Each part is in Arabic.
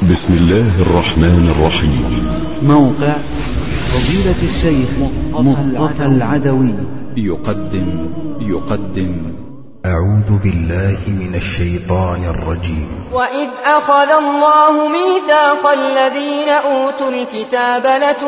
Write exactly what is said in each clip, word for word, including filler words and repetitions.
بسم الله الرحمن الرحيم. موقع فضيلة الشيخ مصطفى العدوي يقدم يقدم أعوذ بالله من الشيطان الرجيم. وإذ أخذ الله ميثاق الذين أوتوا الكتاب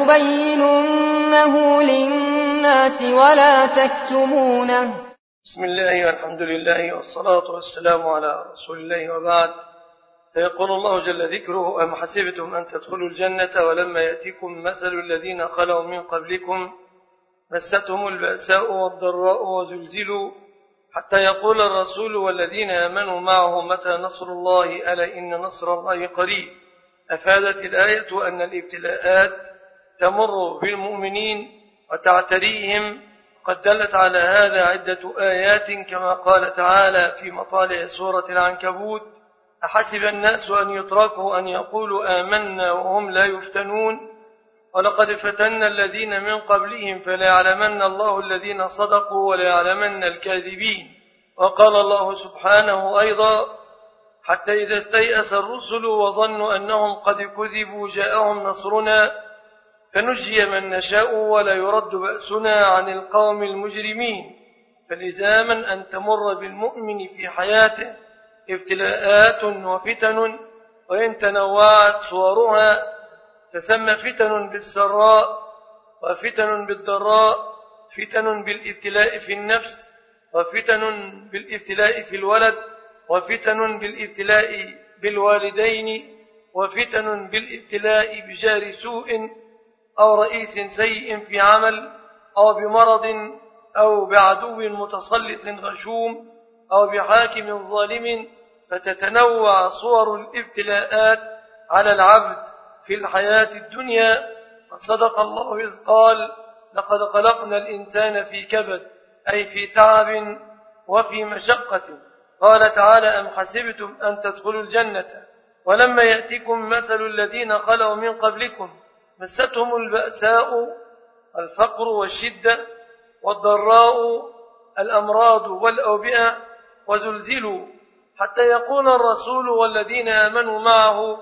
لتبيننه للناس ولا تكتمونه. بسم الله والحمد لله والصلاة والسلام على رسول الله وبعد. فيقول الله جل ذكره: أم حسبتم أن تدخلوا الجنة ولما يأتيكم مثل الذين خلوا من قبلكم مستهم البأساء والضراء وزلزلوا حتى يقول الرسول والذين آمنوا معه متى نصر الله ألا إن نصر الله قريب. أفادت الآية أن الابتلاءات تمر بالمؤمنين وتعتريهم، قد دلت على هذا عدة آيات كما قال تعالى في مطالع سورة العنكبوت: أحسب الناس أن يتركوا أن يقولوا آمنا وهم لا يفتنون ولقد فتنا الذين من قبلهم فليعلمن الله الذين صدقوا وليعلمن الكاذبين. وقال الله سبحانه أيضا: حتى إذا استيأس الرسل وظنوا أنهم قد كذبوا جاءهم نصرنا فنجي من نشاء ولا يرد بأسنا عن القوم المجرمين. فلزاما أن تمر بالمؤمن في حياته ابتلاءات وفتن، وإن تنوعت صورها فثم فتن بالسراء وفتن بالضراء، فتن بالابتلاء في النفس وفتن بالابتلاء في الولد وفتن بالابتلاء بالوالدين وفتن بالابتلاء بجار سوء أو رئيس سيء في عمل أو بمرض أو بعدو متسلط غشوم أو بحاكم ظالم. فتتنوع صور الابتلاءات على العبد في الحياة الدنيا. صدق الله إذ قال: لقد خلقنا الإنسان في كبد، أي في تعب وفي مشقة. قال تعالى: أم حسبتم أن تدخلوا الجنة ولما يأتيكم مثل الذين خلوا من قبلكم مستهم البأساء الفقر والشدة والضراء الأمراض والأوبئة وزلزلوا حتى يقول الرسول والذين آمنوا معه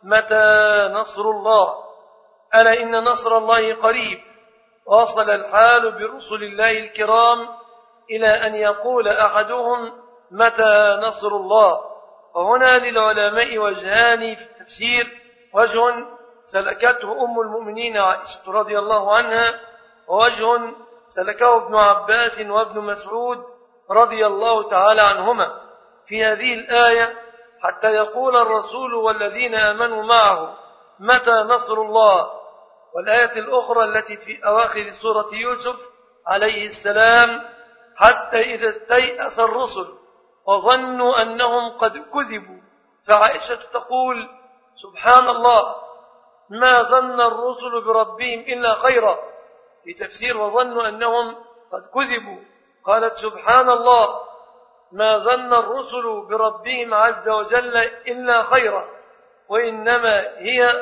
متى نصر الله ألا إن نصر الله قريب. وصل الحال برسل الله الكرام إلى أن يقول أحدهم متى نصر الله. وهنا للعلماء وجهان في التفسير: وجه سلكته أم المؤمنين عائشة رضي الله عنها، ووجه سلكه ابن عباس وابن مسعود رضي الله تعالى عنهما. في هذه الآية حتى يقول الرسول والذين آمنوا معه متى نصر الله، والآية الأخرى التي في أواخر سورة يوسف عليه السلام: حتى إذا استيأس الرسل وظنوا أنهم قد كذبوا. فعائشة تقول: سبحان الله، ما ظن الرسل بربهم إلا خيرا. في تفسير وظنوا أنهم قد كذبوا قالت: سبحان الله، ما ظن الرسل بربهم عز وجل إلا خيرا، وإنما هي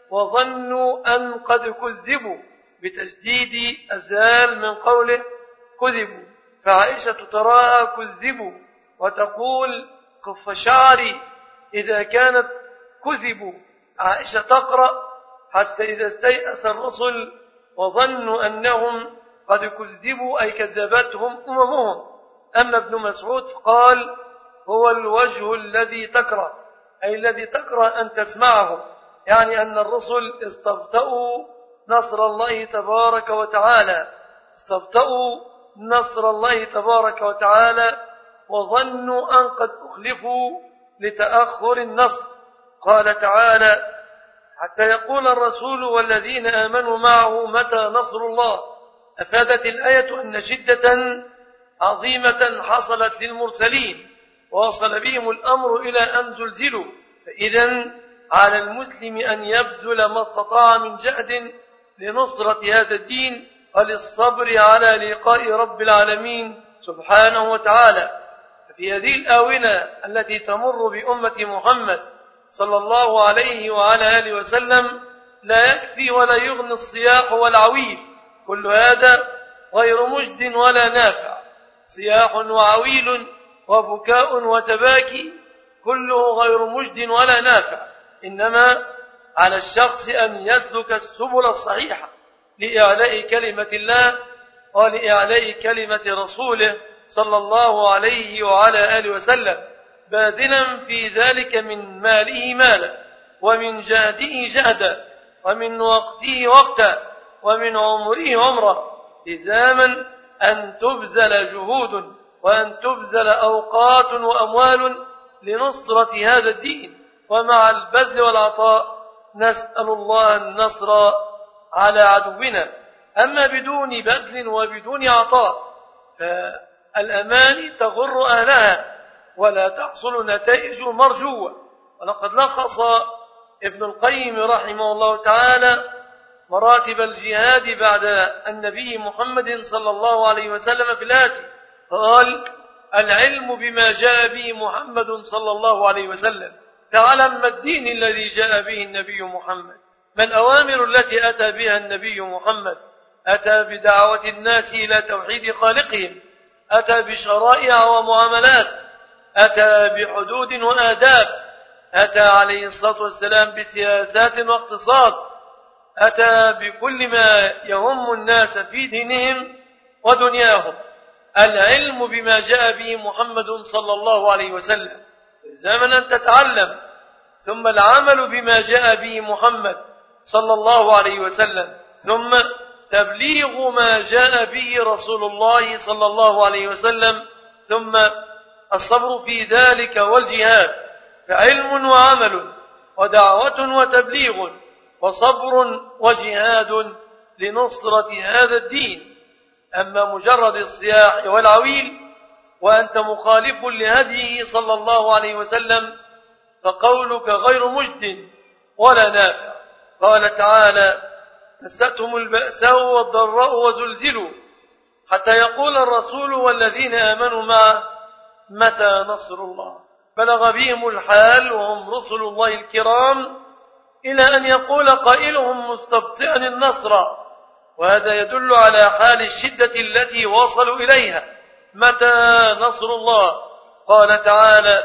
وظنوا أن قد كذبوا بتجديد الذال من قوله كذبوا. فعائشة تراها كذبوا وتقول: كف شعري إذا كانت كذبوا. عائشة تقرأ: حتى إذا استيأس الرسل وظنوا أنهم قد كذبوا، أي كذبتهم أممهم. أما ابن مسعود قال: هو الوجه الذي تكره، أي الذي تكره أن تسمعه، يعني أن الرسل استبطأوا نصر الله تبارك وتعالى استبطأوا نصر الله تبارك وتعالى وظنوا أن قد أخلفوا لتأخر النصر. قال تعالى: حتى يقول الرسول والذين آمنوا معه متى نصر الله. أفادت الآية أن شدة عظيمة حصلت للمرسلين ووصل بهم الأمر إلى أن زلزلوا. فإذن على المسلم أن يبذل ما استطاع من جهد لنصرة هذا الدين وللصبر على لقاء رب العالمين سبحانه وتعالى. ففي هذه الآونة التي تمر بأمة محمد صلى الله عليه وعلى آله وسلم لا يكفي ولا يغني الصياح والعويل، كل هذا غير مجد ولا نافع. صياح وعويل وبكاء وتباكي كله غير مجد ولا نافع. إنما على الشخص أن يسلك السبل الصحيحة لإعلاء كلمة الله ولإعلاء كلمة رسوله صلى الله عليه وعلى آله وسلم، باذلا في ذلك من ماله مالا، ومن جهده جهدا، ومن وقته وقتا، ومن عمره عمرا، لزاما أن تبذل جهود وأن تبذل أوقات وأموال لنصرة هذا الدين. ومع البذل والعطاء نسأل الله النصر على عدونا. أما بدون بذل وبدون عطاء فالأماني تغر أهلها ولا تحصل نتائج مرجوة. ولقد لخص ابن القيم رحمه الله تعالى مراتب الجهاد بعد النبي محمد صلى الله عليه وسلم في الآتي، قال: العلم بما جاء به محمد صلى الله عليه وسلم، تعلم ما الدين الذي جاء به النبي محمد، ما الأوامر التي أتى بها النبي محمد. أتى بدعوة الناس إلى توحيد خالقهم، أتى بشرائع ومعاملات، أتى بحدود وآداب، أتى عليه الصلاة والسلام بسياسات واقتصاد، أتى بكل ما يهم الناس في دينهم ودنياهم. العلم بما جاء به محمد صلى الله عليه وسلم، زمن أن تتعلم، ثم العمل بما جاء به محمد صلى الله عليه وسلم، ثم تبليغ ما جاء به رسول الله صلى الله عليه وسلم، ثم الصبر في ذلك والجهاد، فعلم وعمل ودعوة وتبليغ وصبر وجهاد لنصرة هذا الدين. أما مجرد الصياح والعويل وأنت مخالف لهديه صلى الله عليه وسلم فقولك غير مجد ولا نافع. قال تعالى: مستهم البأساء والضراء وزلزلوا حتى يقول الرسول والذين آمنوا معه متى نصر الله. بلغ بهم الحال وهم رسل الله الكرام إلى أن يقول قائلهم مستبطئا النصر، وهذا يدل على حال الشدة التي وصلوا إليها. متى نصر الله؟ قال تعالى: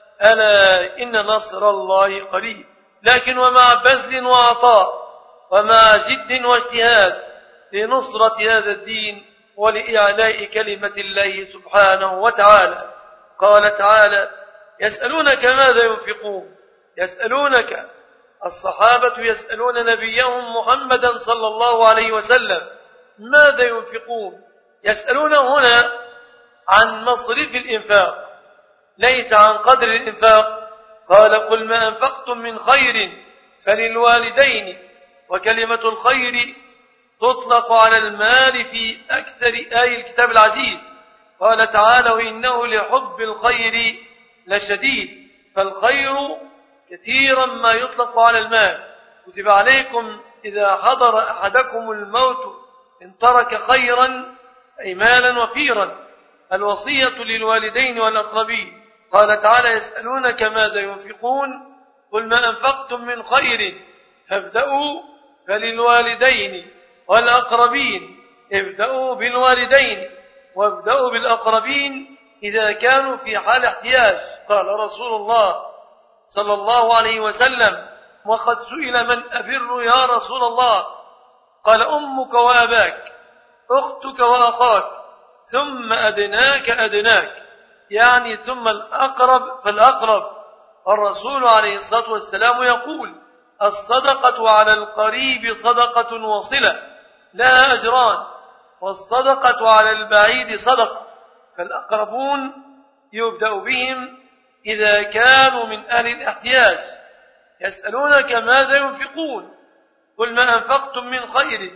ألا إن نصر الله قريب. لكن ومع بذل وعطاء ومع جد واجتهاد لنصرة هذا الدين ولإعلاء كلمة الله سبحانه وتعالى. قال تعالى: يسألونك ماذا ينفقون. يسألونك الصحابة يسألون نبيهم محمدا صلى الله عليه وسلم ماذا ينفقون. يسألون هنا عن مصرف الإنفاق ليس عن قدر الإنفاق. قال: قل ما أنفقتم من خير فللوالدين. وكلمة الخير تطلق على المال في أكثر آي الكتاب العزيز. قال تعالى: وإنه لحب الخير لشديد. فالخير كثيرا ما يطلق على المال. كتب عليكم إذا حضر أحدكم الموت إن ترك خيرا أي مالا وفيرا الوصية للوالدين والأقربين. قال تعالى: يسألونك ماذا ينفقون قل ما أنفقتم من خير فابدأوا فللوالدين والأقربين. ابدأوا بالوالدين وابدأوا بالأقربين إذا كانوا في حال احتياج. قال رسول الله صلى الله عليه وسلم: وقد سئل من أبر يا رسول الله؟ قال: أمك وأباك، أختك وأخاك، ثم أدناك أدناك، يعني ثم الأقرب فالأقرب. الرسول عليه الصلاة والسلام يقول: الصدقة على القريب صدقة وصلة لها أجران، والصدقة على البعيد صدقة. فالأقربون يبدأ بهم إذا كانوا من أهل الاحتياج. يسألونك ماذا ينفقون قل ما أنفقتم من خير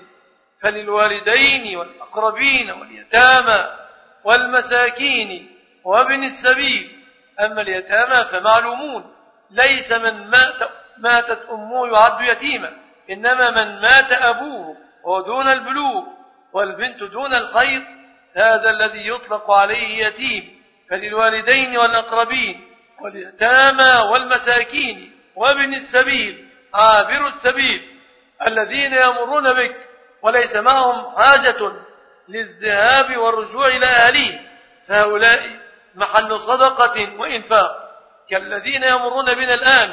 فللوالدين والأقربين واليتامى والمساكين وابن السبيل. أما اليتامى فمعلومون، ليس من مات ماتت أمه يعد يتيما، إنما من مات أبوه ودون البلوغ والبنت دون الخيط هذا الذي يطلق عليه يتيم. فللوالدين والأقربين واليتامى والمساكين وابن السبيل، عابر السبيل الذين يمرون بك وليس معهم حاجة للذهاب والرجوع إلى أهلهم، فهؤلاء محل صدقة وإنفاق. كالذين يمرون بنا الآن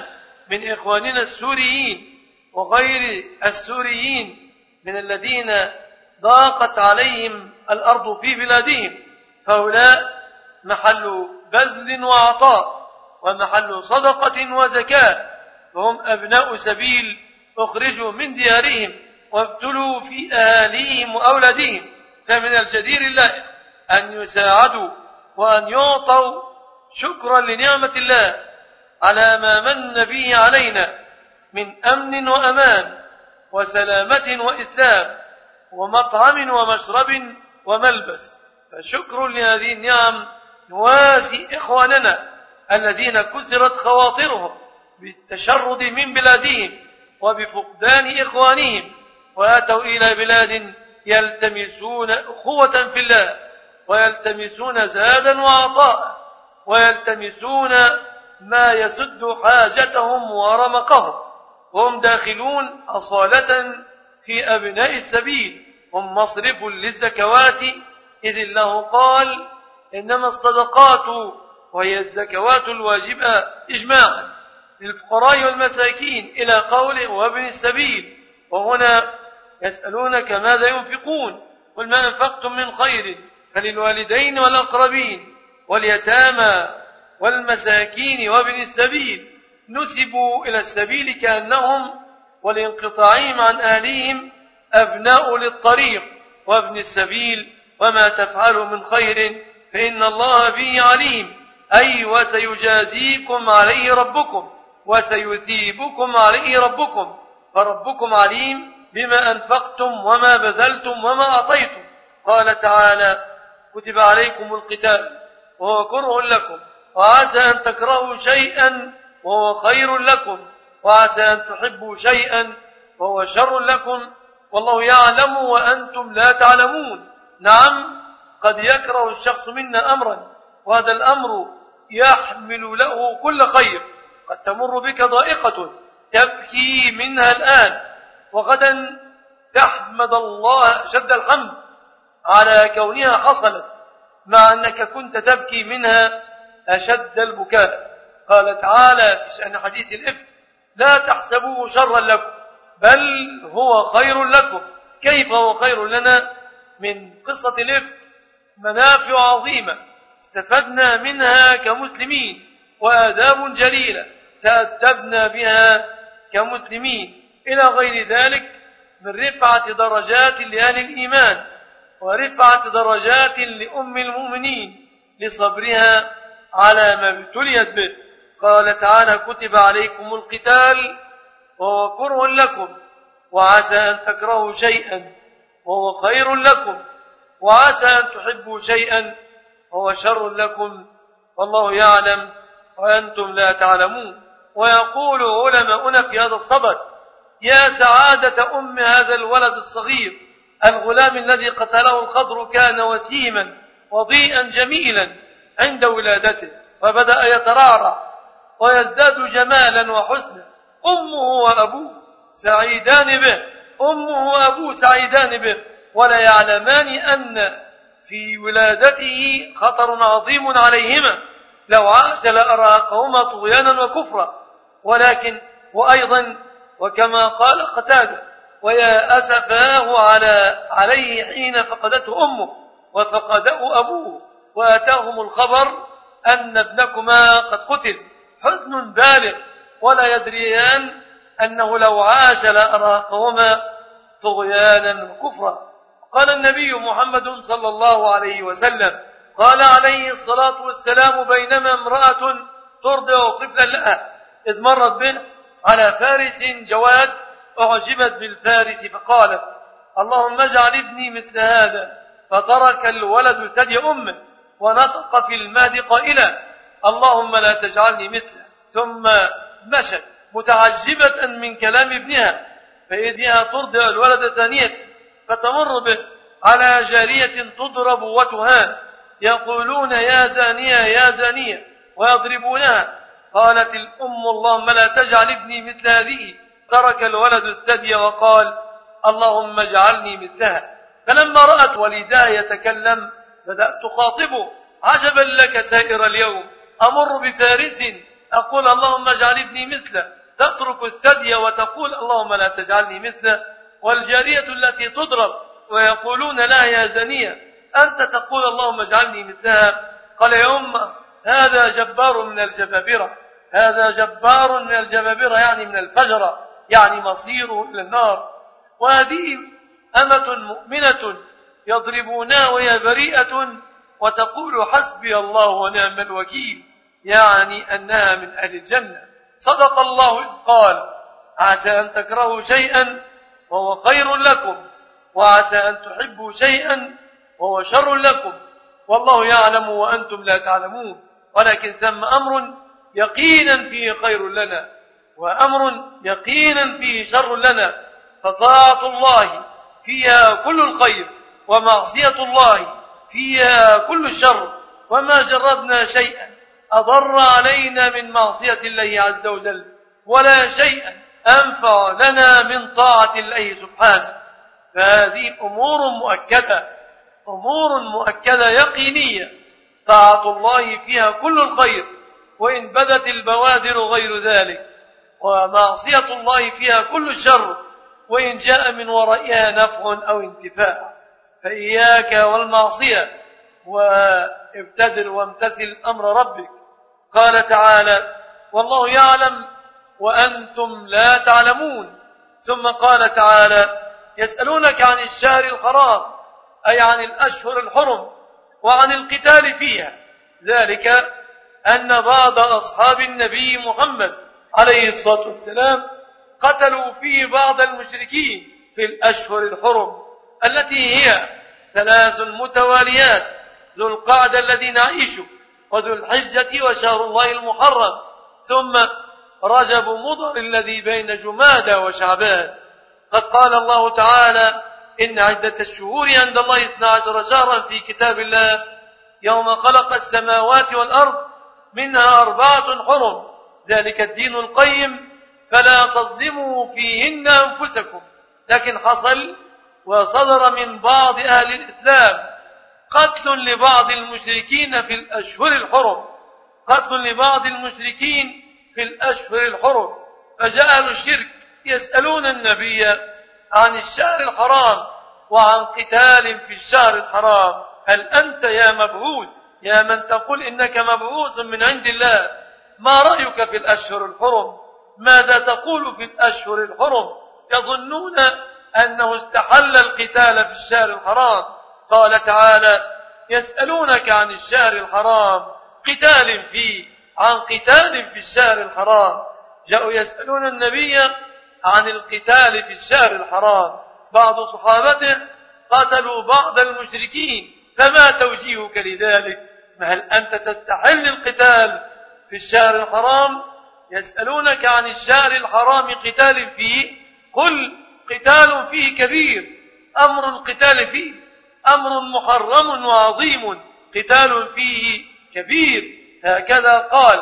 من إخواننا السوريين وغير السوريين من الذين ضاقت عليهم الأرض في بلادهم، هؤلاء محل بذل وعطاء ومحل صدقة وزكاة، وهم أبناء سبيل أخرجوا من ديارهم وابتلوا في أهاليهم وأولادهم، فمن الجدير الله أن يساعدوا وأن يعطوا شكرا لنعمة الله على ما من به علينا من أمن وأمان وسلامة وإسلام ومطعم ومشرب وملبس. فشكر لهذه النعم نواسي إخواننا الذين كسرت خواطرهم بالتشرد من بلادهم وبفقدان إخوانهم، وأتوا إلى بلاد يلتمسون أخوة في الله ويلتمسون زادا وعطاء ويلتمسون ما يسد حاجتهم ورمقهم، وهم داخلون أصالة في أبناء السبيل، هم مصرف للزكوات، إذ الله قال إنما الصدقات وهي الزكوات الواجبة إجماعا للفقراء والمساكين إلى قوله وابن السبيل. وهنا يسألونك ماذا ينفقون، قل ما أنفقتم من خير فللوالدين والأقربين واليتامى والمساكين وابن السبيل. نسبوا إلى السبيل كأنهم ولانقطاعهم عن أهلهم أبناء للطريق، وابن السبيل وما تفعلوا من خير فإن الله به عليم، أي وسيجازيكم عليه ربكم وسيثيبكم عليه ربكم، فربكم عليم بما أنفقتم وما بذلتم وما أعطيتم. قال تعالى كتب عليكم القتال وهو كره لكم وعسى أن تكرهوا شيئا وهو خير لكم وعسى أن تحبوا شيئا وهو شر لكم والله يعلم وأنتم لا تعلمون. نعم قد يكره الشخص منا أمرا وهذا الأمر يحمل له كل خير، قد تمر بك ضائقة تبكي منها الآن وغدا تحمد الله شد الحمد على كونها حصلت، مع أنك كنت تبكي منها أشد البكاء. قال تعالى في شأن حديث الإفك لا تحسبوه شرا لكم بل هو خير لكم. كيف هو خير لنا؟ من قصة الإفك منافع عظيمة استفدنا منها كمسلمين وآداب جليلة تأدبنا بها كمسلمين، إلى غير ذلك من رفعة درجات لأهل الإيمان ورفعة درجات لأم المؤمنين لصبرها على ما ابتليت به. قال تعالى كتب عليكم القتال وهو كره لكم وعسى أن تكرهوا شيئا وهو خير لكم وعسى أن تحبوا شيئا وهو شر لكم والله يعلم وأنتم لا تعلمون. ويقول علماؤنا في هذا الصدد يا سعادة أم هذا الولد الصغير الغلام الذي قتله الخضر كان وسيما وضيئا جميلا عند ولادته وبدأ يترعرع ويزداد جمالا وحسنا، أمه وأبوه سعيدان به أمه وأبوه سعيدان به ولا يعلمان أن في ولادته خطر عظيم عليهما لو عاش لأراقهما طغيانا وكفرا. ولكن وأيضا وكما قال قتادة ويا أسفاه على عليه حين فقدته أمه وفقده أبوه وأتاهم الخبر أن ابنكما قد قتل، حزن بالغ ولا يدريان أنه لو عاش لأراقهما طغيانا وكفرا. قال النبي محمد صلى الله عليه وسلم قال عليه الصلاة والسلام بينما امرأة ترضع طفلا لها إذ مرت به على فارس جواد أعجبت بالفارس فقالت اللهم اجعل ابني مثل هذا، فترك الولد ثدي أمه ونطق في المهد قائلا اللهم لا تجعلني مثله، ثم مشت متعجبة من كلام ابنها فإذنها ترضع الولد ثانية فتمر به على جارية تضرب وتهان يقولون يا زانية يا زانية ويضربونها. قالت الأم اللهم لا تجعل ابني مثل هذه، ترك الولد الثدي وقال اللهم اجعلني مثلها. فلما رأت والدها يتكلم بدأت تخاطبه عجبا لك سائر اليوم أمر بفارس أقول اللهم اجعل ابني مثله تترك الثدي وتقول اللهم لا تجعلني مثله، والجارية التي تضرب ويقولون لها يا زنية أنت تقول اللهم اجعلني مثلها. قال يا أمة هذا جبار من الجبابرة، هذا جبار من الجبابرة يعني من الفجرة، يعني مصيره إلى النار. وهذه أمة مؤمنة يضربونها وهي بريئة وتقول حسبي الله ونعم الوكيل، يعني أنها من أهل الجنة. صدق الله إذ قال عسى أن تكرهوا شيئا وهو خير لكم، وعسى أن تحبوا شيئا وهو شر لكم، والله يعلم وأنتم لا تعلمون، ولكن ثم أمر يقينا فيه خير لنا وأمر يقينا فيه شر لنا، فطاعة الله فيها كل الخير ومعصية الله فيها كل الشر، وما جربنا شيئا أضر علينا من معصية الله عز وجل ولا شيئا أنفع لنا من طاعة الله سبحانه. فهذه أمور مؤكدة، أمور مؤكدة يقينية، طاعة الله فيها كل الخير وإن بدت البوادر غير ذلك، ومعصية الله فيها كل الشر وإن جاء من ورائها نفع أو انتفاع. فإياك والمعصية وابتدر وامتثل أمر ربك. قال تعالى والله يعلم وأنتم لا تعلمون. ثم قال تعالى يسألونك عن الشهر الحرام، أي عن الأشهر الحرم وعن القتال فيها، ذلك أن بعض أصحاب النبي محمد عليه الصلاة والسلام قتلوا فيه بعض المشركين في الأشهر الحرم التي هي ثلاث متواليات: ذو القعدة الذي نعيشه، وذو الحجة وشهر الله المحرم، ثم رجب مضر الذي بين جمادى وشعبان. قد قال الله تعالى إن عدة الشهور عند الله اثنا عشر شهرا في كتاب الله يوم خلق السماوات والأرض منها أربعة حرم ذلك الدين القيم فلا تظلموا فيهن أنفسكم. لكن حصل وصدر من بعض أهل الإسلام قتل لبعض المشركين في الأشهر الحرم، قتل لبعض المشركين في الأشهر الحرم. فجاء أهل الشرك يسألون النبي عن الشهر الحرام وعن قتال في الشهر الحرام: هل أنت يا مبعوث، يا من تقول إنك مبعوث من عند الله، ما رأيك في الأشهر الحرم؟ ماذا تقول في الأشهر الحرم؟ يظنون أنه استحل القتال في الشهر الحرام. قال تعالى يسألونك عن الشهر الحرام قتال فيه، عن قتال في الشهر الحرام. جاءوا يسألون النبي عن القتال في الشهر الحرام. بعض صحابته قتلوا بعض المشركين، فما توجيهك لذلك؟ هل أنت تستحل القتال في الشهر الحرام؟ يسألونك عن الشهر الحرام قتال فيه، قل قتال فيه كبير، أمر القتال فيه أمر محرم وعظيم، قتال فيه كبير، هكذا قال.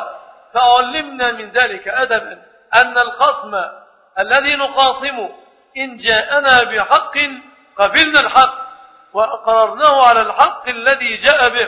فعلمنا من ذلك أدبا أن الخصم الذي نخاصمه إن جاءنا بحق قبلنا الحق وأقررناه على الحق الذي جاء به.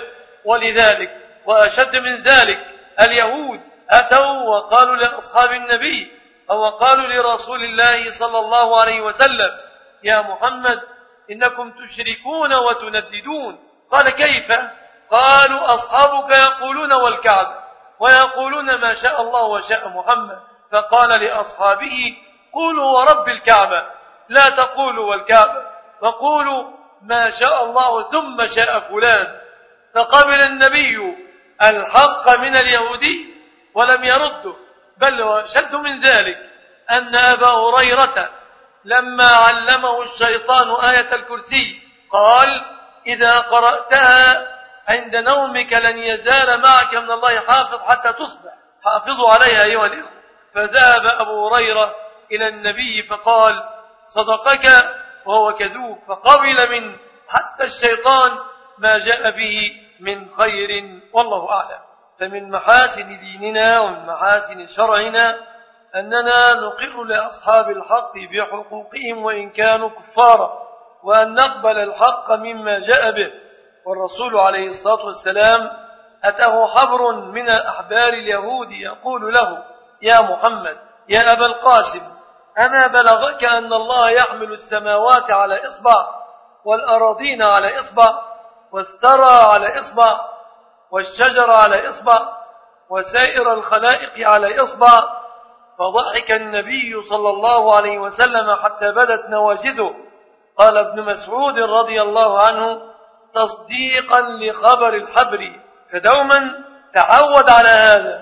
ولذلك وأشد من ذلك اليهود أتوا وقالوا لأصحاب النبي أو قالوا لرسول الله صلى الله عليه وسلم: يا محمد إنكم تشركون وتنددون. قال: كيف؟ قالوا: أصحابك يقولون والكعبة ويقولون ما شاء الله وشاء محمد. فقال لأصحابه: قولوا ورب الكعبة، لا تقولوا والكعبة، وقولوا ما شاء الله ثم شاء فلان. فقبل النبي الحق من اليهودي ولم يرده. بل وشد من ذلك أن أبا هريرة لما علمه الشيطان آية الكرسي قال: إذا قرأتها عند نومك لن يزال معك من الله حافظ حتى تصبح، حافظوا عليها أيها الإخوة. فذهب أبو هريرة إلى النبي فقال: صدقك وهو كذوب. فقبل من حتى الشيطان ما جاء به من خير، والله أعلم. فمن محاسن ديننا ومن محاسن شرعنا أننا نقر لأصحاب الحق بحقوقهم وإن كانوا كفارا، وأن نقبل الحق مما جاء به. والرسول عليه الصلاة والسلام أتاه حبر من أحبار اليهود يقول له: يا محمد يا أبا القاسم أما بلغك أن الله يحمل السماوات على إصبع والأراضين على إصبع والثرى على إصبع والشجر على إصبع وسائر الخلائق على إصبع؟ فضحك النبي صلى الله عليه وسلم حتى بدت نواجذه. قال ابن مسعود رضي الله عنه تصديقا لخبر الحبر. فدوما تعود على هذا،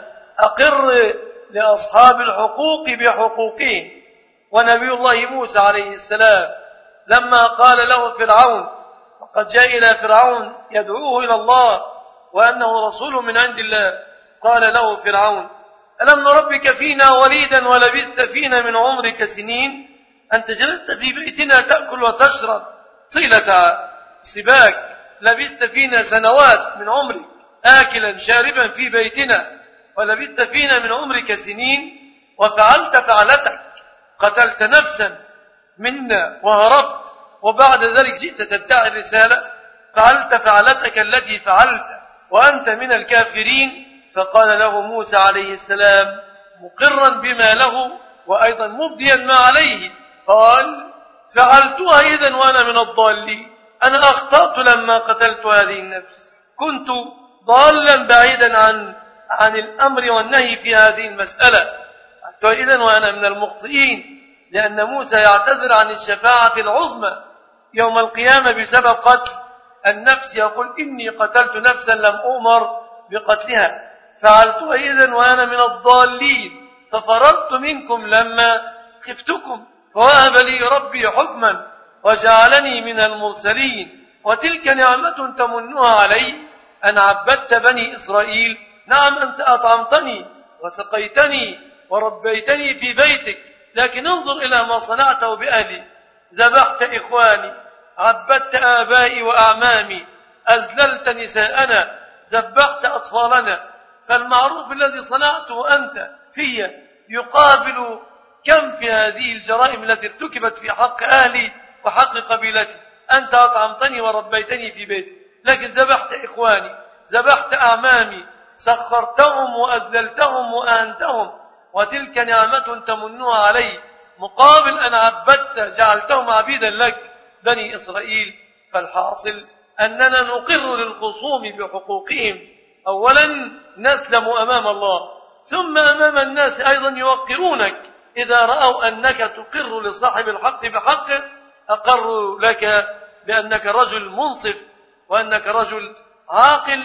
أقر لأصحاب الحقوق بحقوقهم. ونبي الله موسى عليه السلام لما قال له فرعون، وقد جاء إلى فرعون يدعوه إلى الله وأنه رسول من عند الله، قال له فرعون ألم نربك فينا وليدا ولبثت فينا من عمرك سنين؟ أنت جلست في بيتنا تأكل وتشرب طيلة سباك، لبثت فينا سنوات من عمرك آكلا شاربا في بيتنا، ولبثت فينا من عمرك سنين، وفعلت فعلتك، قتلت نفسا منا وهربت، وبعد ذلك جئت تدعي الرسالة، فعلت فعلتك التي فعلت وأنت من الكافرين. فقال له موسى عليه السلام مقرا بما له وأيضا مبديا ما عليه، قال فعلتها إذن وأنا من الضالين، أنا أخطأت لما قتلت هذه النفس، كنت ضالا بعيدا عن عن الأمر والنهي في هذه المسألة، إذن وأنا من المخطئين، لأن موسى يعتذر عن الشفاعة العظمى يوم القيامة بسبب قتل النفس، يقول إني قتلت نفسا لم أؤمر بقتلها، فعلتها إذن وأنا من الضالين، ففررت منكم لما خفتكم، فوهب لي ربي حكما وجعلني من المرسلين، وتلك نعمة تمنها علي أن عبدت بني إسرائيل. نعم أنت أطعمتني وسقيتني وربيتني في بيتك، لكن انظر إلى ما صنعته بأهلي، ذبحت إخواني، عبدت آبائي وأعمامي، أذللت نساءنا، ذبحت أطفالنا، فالمعروف الذي صنعته أنت في يقابل كم في هذه الجرائم التي ارتكبت في حق أهلي وحق قبيلتي. أنت أطعمتني وربيتني في بيتي، لكن ذبحت إخواني، ذبحت أعمامي، سخرتهم وأذللتهم وأهنتهم، وتلك نعمة تمنها علي مقابل أن عبدت جعلتهم عبيدا لك بني إسرائيل. فالحاصل أننا نقر للخصوم بحقوقهم، أولا نسلم أمام الله، ثم أمام الناس أيضا يوقرونك، إذا رأوا أنك تقر لصاحب الحق بحقه أقروا لك بأنك رجل منصف وأنك رجل عاقل،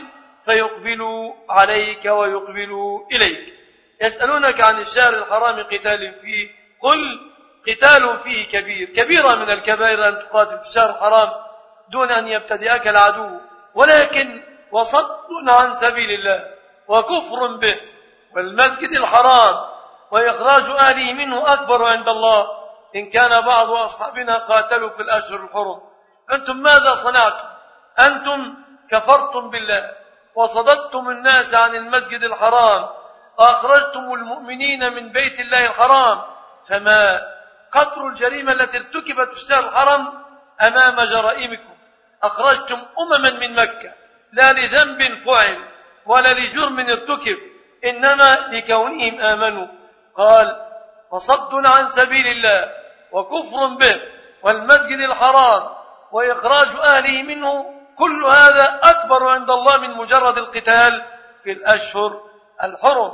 فيقبلوا عليك ويقبلوا إليك. يسألونك عن الشهر الحرام قتال فيه، قل قتال فيه كبير، كبيرة من الكبائر أن تقاتل في الشهر الحرام دون أن يبتدئك العدو، ولكن وصد عن سبيل الله وكفر به والمسجد الحرام وإخراج أهله منه أكبر عند الله، إن كان بعض أصحابنا قاتلوا في الأشهر الحرم. أنتم ماذا صنعتم؟ أنتم كفرتم بالله وصددتم الناس عن المسجد الحرام وأخرجتم المؤمنين من بيت الله الحرام، فما قدر الجريمة التي ارتكبت في الشهر الحرام أمام جرائمكم؟ أخرجتم أمما من مكة لا لذنب فعل ولا لجرم ارتكب، إنما لكونهم آمنوا. قال وصد عن سبيل الله وكفر به والمسجد الحرام وإخراج أهله منه، كل هذا أكبر عند الله من مجرد القتال في الأشهر الحرم.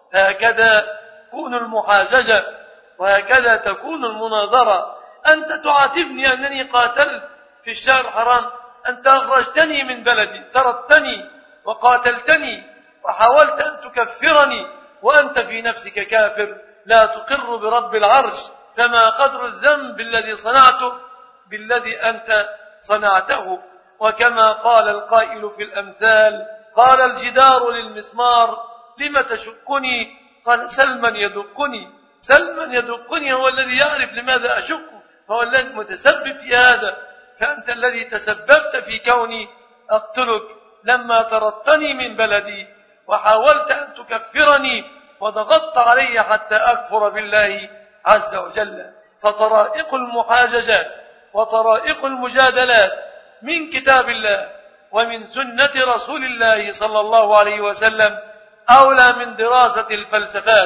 هكذا تكون المحاججة وهكذا تكون المناظرة. أنت تعاتبني أنني قاتلت في الشهر الحرام، أنت أخرجتني من بلدي، طردتني وقاتلتني وحاولت أن تكفرني وأنت في نفسك كافر لا تقر برب العرش، فما قدر الذنب الذي صنعته بالذي أنت صنعته؟ وكما قال القائل في الأمثال، قال الجدار للمسمار لم تشقني؟ قال سلما يدقني. سلما يدقني هو الذي يعرف لماذا أشقه، فهو الذي متسبب في هذا، فأنت الذي تسببت في كوني أقتلك لما طردتني من بلدي وحاولت أن تكفرني وضغطت علي حتى أكفر بالله عز وجل. فطرائق المحاججات وطرائق المجادلات من كتاب الله ومن سنة رسول الله صلى الله عليه وسلم أولى من دراسة الفلسفات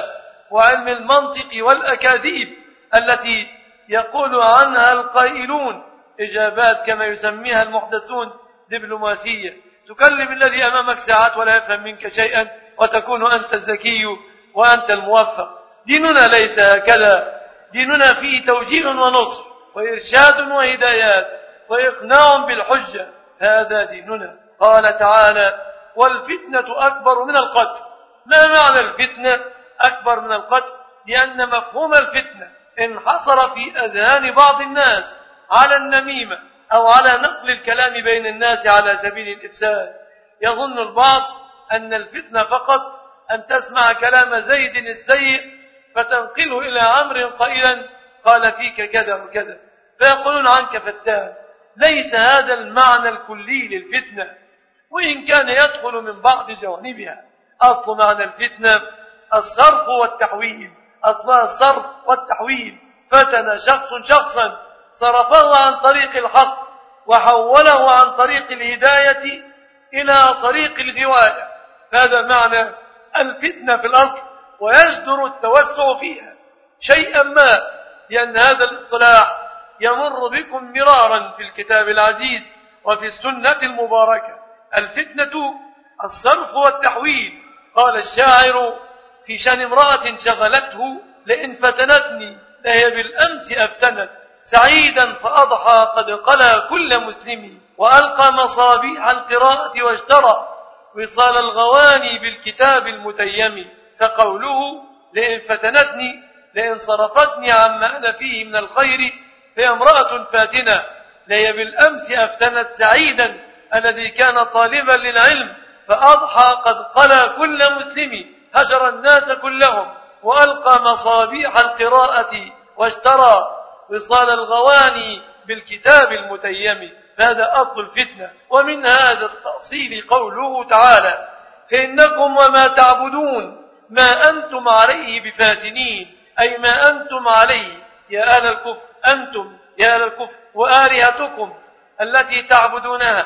وعلم المنطق والأكاذيب التي يقول عنها القائلون إجابات كما يسميها المحدثون دبلوماسية، تكلم الذي أمامك ساعات ولا يفهم منك شيئا وتكون أنت الذكي وأنت الموفق. ديننا ليس هكذا، ديننا فيه توجيه ونصر وإرشاد وهدايات وإقناع بالحجة، هذا ديننا. قال تعالى: والفتنة أكبر من القتل. ما معنى الفتنة أكبر من القتل؟ لأن مفهوم الفتنة انحصر في أذهان بعض الناس على النميمة أو على نقل الكلام بين الناس على سبيل الإفساد. يظن البعض أن الفتنة فقط أن تسمع كلام زيد السيء فتنقله إلى عمرو قائلا قال فيك كذا وكذا، فيقولون عنك فتان. ليس هذا المعنى الكلي للفتنة، وإن كان يدخل من بعض جوانبها. أصل معنى الفتنة الصرف والتحويل، أصلها الصرف والتحويل. فتن شخص شخصا صرفه عن طريق الحق وحوله عن طريق الهداية إلى طريق الغواية، هذا معنى الفتنة في الأصل، ويجدر التوسع فيها شيئا ما، لأن هذا الاصطلاح يمر بكم مرارا في الكتاب العزيز وفي السنة المباركة. الفتنة الصرف والتحويل. قال الشاعر في شأن امرأة شغلته: لئن فتنتني لهي بالأمس أفتنت، سعيدا فأضحى قد قلى كل مسلم، وألقى مصابيح القراءة واشترى وصال الغواني بالكتاب المتيم. فقوله لئن فتنتني لئن صرفتني عما أنا فيه من الخير فهي امرأة فاتنة، لهي بالأمس أفتنت سعيدا الذي كان طالبا للعلم، فأضحى قد قلى كل مسلم، هجر الناس كلهم وألقى مصابيح القراءة واشترى وصال الغواني بالكتاب المتيم. هذا أصل الفتنة. ومن هذا التأصيل قوله تعالى: فإنكم وما تعبدون ما أنتم عليه بفاتنين، أي ما أنتم عليه يا أهل الكفر، أنتم يا أهل الكفر وآلهتكم التي تعبدونها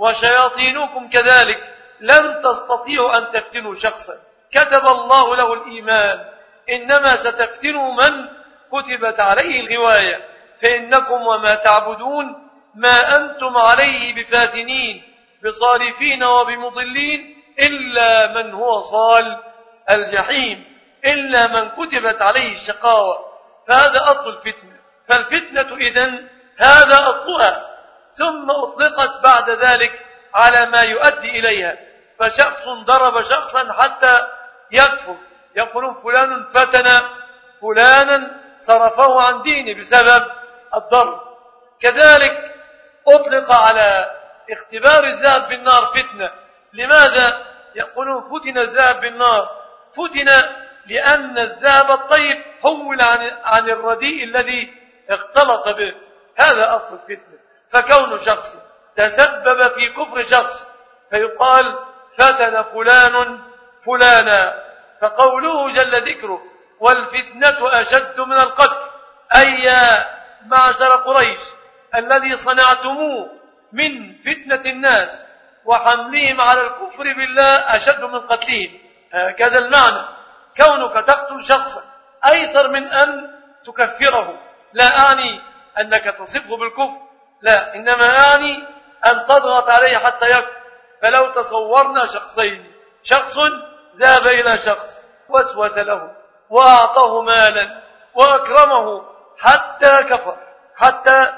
وشياطينكم كذلك لن تستطيعوا أن تفتنوا شخصا كتب الله له الإيمان، إنما ستفتنوا من كتبت عليه الغواية. فإنكم وما تعبدون ما أنتم عليه بفاتنين بصارفين وبمضلين إلا من هو صال الجحيم، إلا من كتبت عليه الشقاوة. فهذا أصل الفتنة. فالفتنة إذن هذا أصلها، ثم أطلقت بعد ذلك على ما يؤدي إليها. فشخص ضرب شخصا حتى يكفر، يقولون فلان فتن فلانا صرفه عن دينه بسبب الضرب. كذلك أطلق على اختبار الذهب بالنار فتنة. لماذا يقولون فتن الذهب بالنار؟ فتن لأن الذهب الطيب حول عن, عن الرديء الذي اختلط به، هذا أصل الفتنة. فكون شخص تسبب في كفر شخص فيقال فتن فلان فلانا. فقوله جل ذكره: والفتنة أشد من القتل، أي يا معشر قريش الذي صنعتموه من فتنة الناس وحملهم على الكفر بالله أشد من قتلهم. هكذا المعنى. كونك تقتل شخصا أيسر من أن تكفره. لا أعني أنك تصفه بالكفر، لا، إنما أعني أن تضغط عليه حتى يكفر. فلو تصورنا شخصين، شخص ذهب إلى شخص وسوس له وأعطاه مالا وأكرمه حتى كفر، حتى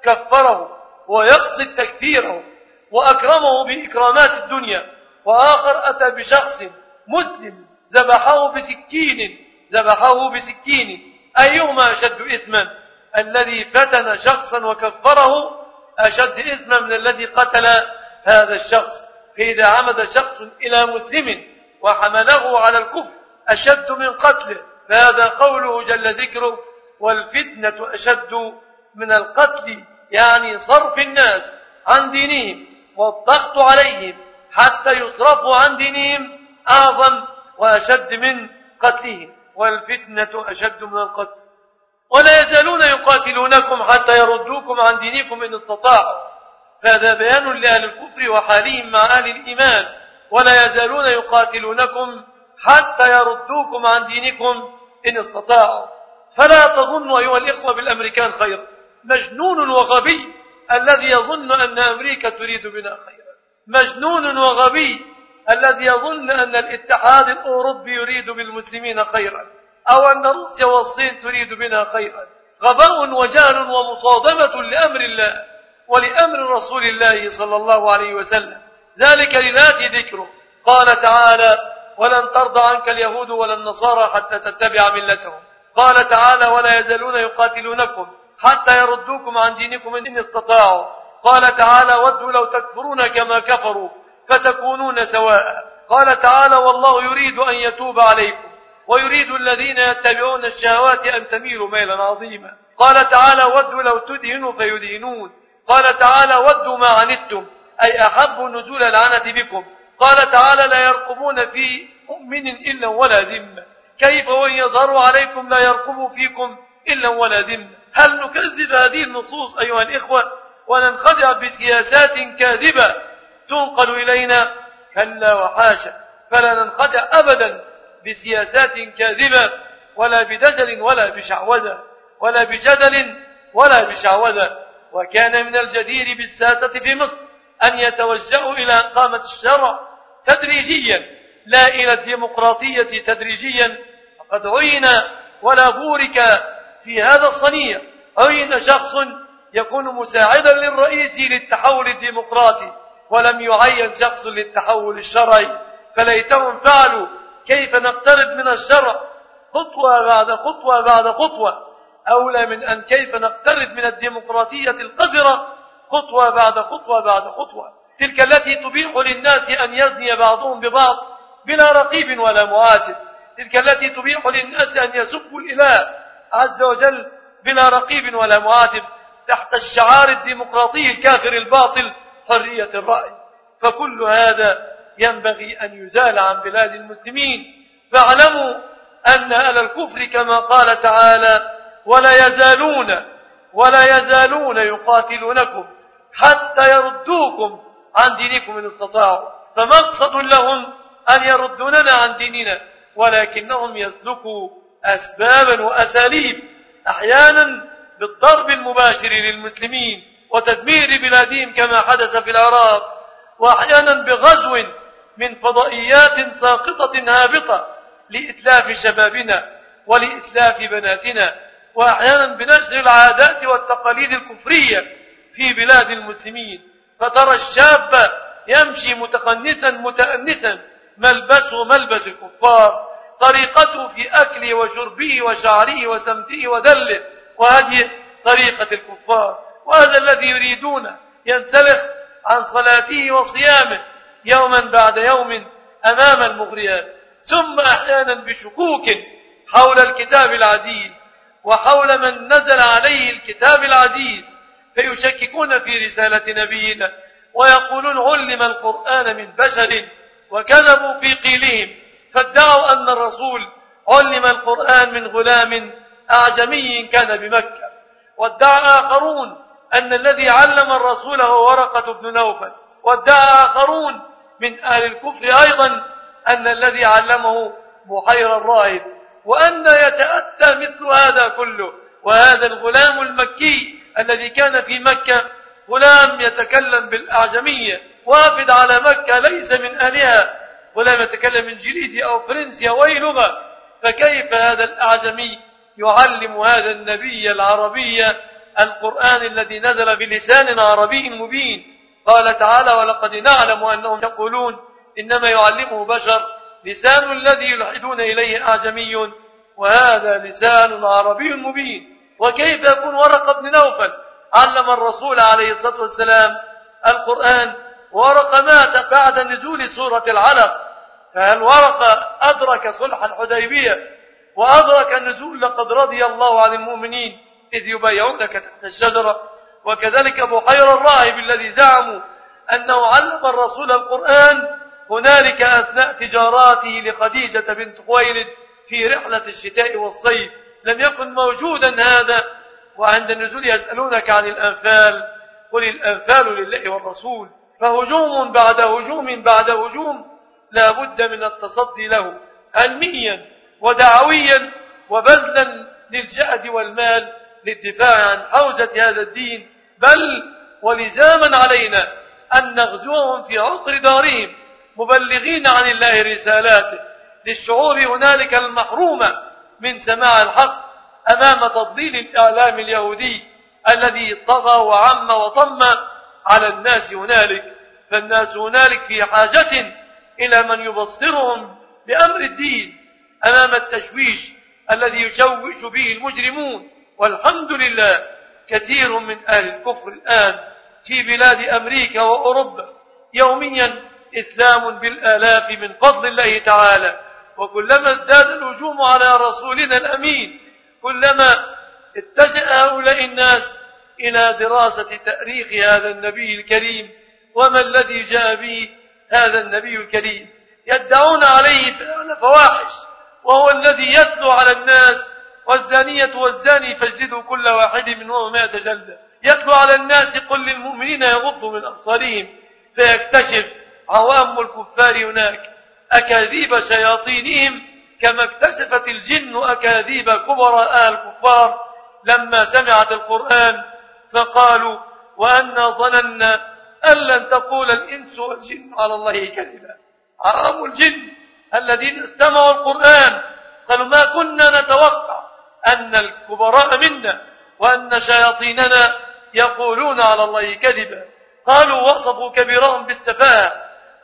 كفره ويقصد تكفيره وأكرمه بإكرامات الدنيا. وآخر أتى بشخص مسلم ذبحه بسكين، ذبحه بسكين. أيهما أشد إثما؟ الذي فتن شخصا وكفره أشد إثما من الذي قتل هذا الشخص. فإذا عمد شخص إلى مسلم وحمله على الكفر أشد من قتله. فهذا قوله جل ذكره: والفتنة أشد من القتل، يعني صرف الناس عن دينهم والضغط عليهم حتى يصرفوا عن دينهم أعظم وأشد من قتلهم. والفتنة أشد من القتل. ولا يزالون يقاتلونكم حتى يردوكم عن دينكم إن استطاعوا. فهذا بيان لأهل الكفر وحالهم مع أهل الإيمان. ولا يزالون يقاتلونكم حتى يردوكم عن دينكم إن استطاعوا. فلا تظنوا أيها الإخوة بالأمريكان خيرا، مجنون وغبي الذي يظن أن أمريكا تريد بنا خيرا، مجنون وغبي الذي يظن أن الاتحاد الأوروبي يريد بالمسلمين خيرا، أو أن روسيا والصين تريد بنا خيرا. غباء وجهل ومصادمة لأمر الله ولأمر رسول الله صلى الله عليه وسلم. ذلك لناتي ذكره. قال تعالى: ولن ترضى عنك اليهود ولا النصارى حتى تتبع ملتهم. قال تعالى: ولا يزالون يقاتلونكم حتى يردوكم عن دينكم إن استطاعوا. قال تعالى: ودوا لو تكفرون كما كفروا فتكونون سواء. قال تعالى: والله يريد أن يتوب عليكم ويريد الذين يتبعون الشهوات أن تميلوا ميلا عظيما. قال تعالى: ودوا لو تدهنوا فيدهنون. قال تعالى: ودوا ما عنتم، أي أحبوا نزول العنة بكم. قال تعالى: لا يرقبون في مؤمن إلا ولا ذمة. كيف وإن يظهروا عليكم لا يرقبوا فيكم إلا ولا ذمة. هل نكذب هذه النصوص أيها الإخوة وننخدع بسياسات كاذبة تنقل إلينا؟ كلا وحاشا، فلا ننخدع أبدا بسياسات كاذبة ولا بدجل ولا بشعوذة ولا بجدل ولا بشعوذة. وكان من الجدير بالساسة في مصر أن يتوجهوا إلى إقامة الشرع تدريجيا لا إلى الديمقراطية تدريجيا. فقد عين ولا بورك في هذا الصنيع، عين شخص يكون مساعدا للرئيس للتحول الديمقراطي ولم يعين شخص للتحول الشرعي. فليتهم فعلوا. كيف نقترب من الشرع خطوة بعد خطوة بعد خطوة أولى من أن كيف نقترب من الديمقراطية القذرة خطوة بعد خطوة بعد خطوة، تلك التي تبيح للناس أن يزني بعضهم ببعض بلا رقيب ولا معاتب، تلك التي تبيح للناس أن يسبوا الإله عز وجل بلا رقيب ولا معاتب تحت الشعار الديمقراطي الكافر الباطل حرية الرأي. فكل هذا ينبغي أن يزال عن بلاد المسلمين. فاعلموا أن أهل الكفر كما قال تعالى: ولا يزالون ولا يزالون يقاتلونكم حتى يردوكم عن دينكم إن استطاعوا. فمقصد لهم أن يردوننا عن ديننا، ولكنهم يسلكوا أسبابا وأساليب، أحيانا بالضرب المباشر للمسلمين وتدمير بلادهم كما حدث في العراق، وأحيانا بغزو من فضائيات ساقطة هابطة لإتلاف شبابنا ولإتلاف بناتنا، وأحيانا بنشر العادات والتقاليد الكفرية في بلاد المسلمين. فترى الشاب يمشي متقنسا متأنسا، ملبسه ملبس الكفار، طريقته في أكله وشربه وشعره وسمته ودله وهديه طريقة الكفار. وهذا الذي يريدون ينسلخ عن صلاته وصيامه يوما بعد يوم أمام المغريات، ثم أحيانا بشكوك حول الكتاب العزيز وحول من نزل عليه الكتاب العزيز، فيشككون في رسالة نبينا ويقولون علم القرآن من بشر، وكذبوا في قيلهم فادعوا أن الرسول علم القرآن من غلام أعجمي كان بمكة. وادعى آخرون أن الذي علم الرسول هو ورقة بن نوفل، وادعى آخرون من أهل الكفر أيضا أن الذي علمه بحير الراهب. وأن يتأتى مثل هذا كله؟ وهذا الغلام المكي الذي كان في مكة غلام يتكلم بالأعجمية، وافد على مكة ليس من أهلها، غلام يتكلم إنجليزي أو فرنسي أو أي لغة، فكيف هذا الأعجمي يعلم هذا النبي العربي القرآن الذي نزل بلسان عربي مبين؟ قال تعالى: ولقد نعلم أنهم يقولون إنما يعلمه بشر، لسان الذي يلحدون إليه أعجمي وهذا لسان عربي مبين. وكيف يكون ورقة بن نوفل علم الرسول عليه الصلاة والسلام القرآن؟ ورقة مات بعد نزول سورة العلق، فهل ورقة أدرك صلح الحديبية وأدرك النزول لقد رضي الله عن المؤمنين إذ يبايعونك تحت الشجرة؟ وكذلك بحير الراهب الذي زعموا أنه علم الرسول القرآن هنالك أثناء تجاراته لخديجة بنت خويلد في رحلة الشتاء والصيف، لم يكن موجودا هذا. وعند النزول يسألونك عن الأنفال، قل الأنفال لله والرسول. فهجوم بعد هجوم بعد هجوم لا بد من التصدي له علميا ودعويا وبذلا للجهد والمال للدفاع عن حوزة هذا الدين، بل ولزاما علينا أن نغزوهم في عقر دارهم مبلغين عن الله رسالاته، للشعور هنالك المحرومة من سماع الحق أمام تضليل الإعلام اليهودي الذي طغى وعم وطم على الناس هنالك. فالناس هنالك في حاجة إلى من يبصرهم بأمر الدين أمام التشويش الذي يشوش به المجرمون. والحمد لله كثير من أهل الكفر الآن في بلاد أمريكا وأوروبا يوميا إسلام بالآلاف من فضل الله تعالى. وكلما ازداد الهجوم على رسولنا الأمين كلما اتجه هؤلاء الناس إلى دراسة تاريخ هذا النبي الكريم وما الذي جاء به هذا النبي الكريم. يدعون عليه فواحش وهو الذي يتلو على الناس والزانية والزاني فاجلدوا كل واحد منهم مائة جلدة. يتلو على الناس قل للمؤمنين يغضوا من أبصارهم، فيكتشف عوام الكفار هناك أكاذيب شياطينهم كما اكتشفت الجن أكاذيب كبراء الكفار لما سمعت القرآن فقالوا وأنا ظننا أن لن تقول الإنس والجن على الله كذبا. عوام الجن الذين استمعوا القرآن قالوا ما كنا نتوقع أن الكبراء منا وأن شياطيننا يقولون على الله كذبا. قالوا وصفوا كبيرهم بالسفاهة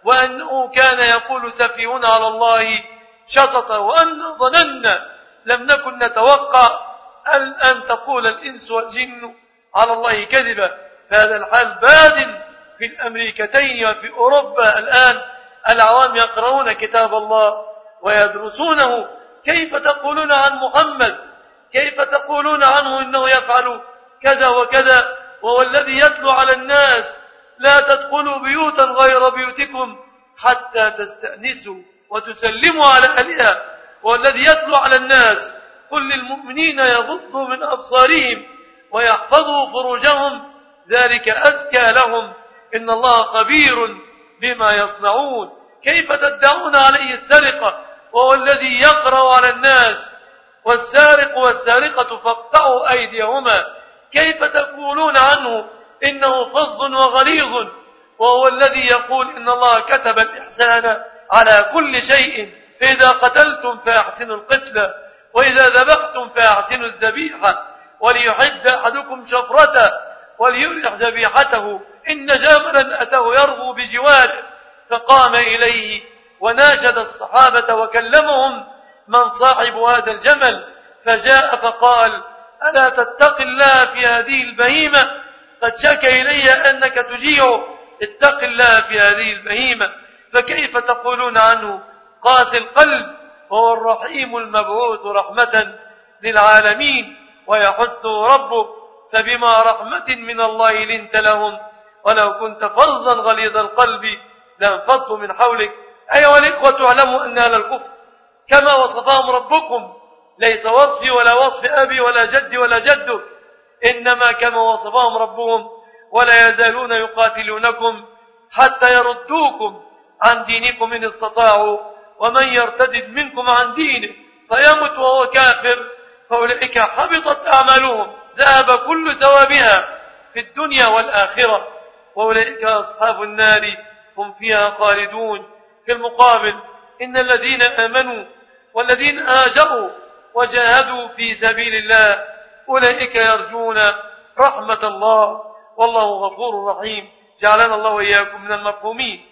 وأنه كان يقول سفيهنا على الله شططا وأن ظننا لم نكن نتوقع أن, أن تقول الإنس والجن على الله كذبا. فهذا الحال باد في الأمريكتين وفي أوروبا الآن. العوام يقرؤون كتاب الله ويدرسونه. كيف تقولون عن محمد، كيف تقولون عنه إنه يفعل كذا وكذا وهو الذي يتلو على الناس لا تدخلوا بيوتا غير بيوتكم حتى تستأنسوا وتسلموا على أهلها، والذي يتلو على الناس قل للمؤمنين يغضوا من أبصارهم ويحفظوا فروجهم ذلك أزكى لهم إن الله خبير بما يصنعون. كيف تدعون عليه السرقة وهو الذي يقرأ على الناس والسارق والسارقة فاقطعوا أيديهما؟ كيف تقولون عنه إنه فظ وغليظ وهو الذي يقول إن الله كتب الإحسان على كل شيء، فإذا قتلتم فأحسنوا القتل وإذا ذبحتم فأحسنوا الذبيحة وليحد أحدكم شفرته وليرح ذبيحته إن جملا أتاه يرغو بجواره فقام إليه وناشد الصحابة وكلمهم من صاحب هذا الجمل فجاء فقال ألا تتق الله في هذه البهيمة قد شكى إلي أنك تجيع، اتق الله في هذه البهيمة. فكيف تقولون عنه قاسي القلب وهو الرحيم المبعوث رحمة للعالمين ويحث ربك فبما رحمة من الله لنت لهم ولو كنت فظا غليظ القلب لانفضوا من حولك. أيها الإخوة اعلموا أن أهل الكفر كما وصفهم ربكم ليس وصفي ولا وصف أبي ولا جدي ولا جدك، إنما كما وصفهم ربهم ولا يزالون يقاتلونكم حتى يردوكم عن دينكم إن استطاعوا ومن يرتد منكم عن دينه فيمت وهو كافر فأولئك حبطت أعمالهم ذهب كل ثوابها في الدنيا والآخرة وأولئك أصحاب النار هم فيها خالدون. في المقابل إن الذين آمنوا والذين آجروا وجاهدوا في سبيل الله أولئك يرجون رحمة الله والله غفور رحيم. جعلنا الله وإياكم من المرحومين.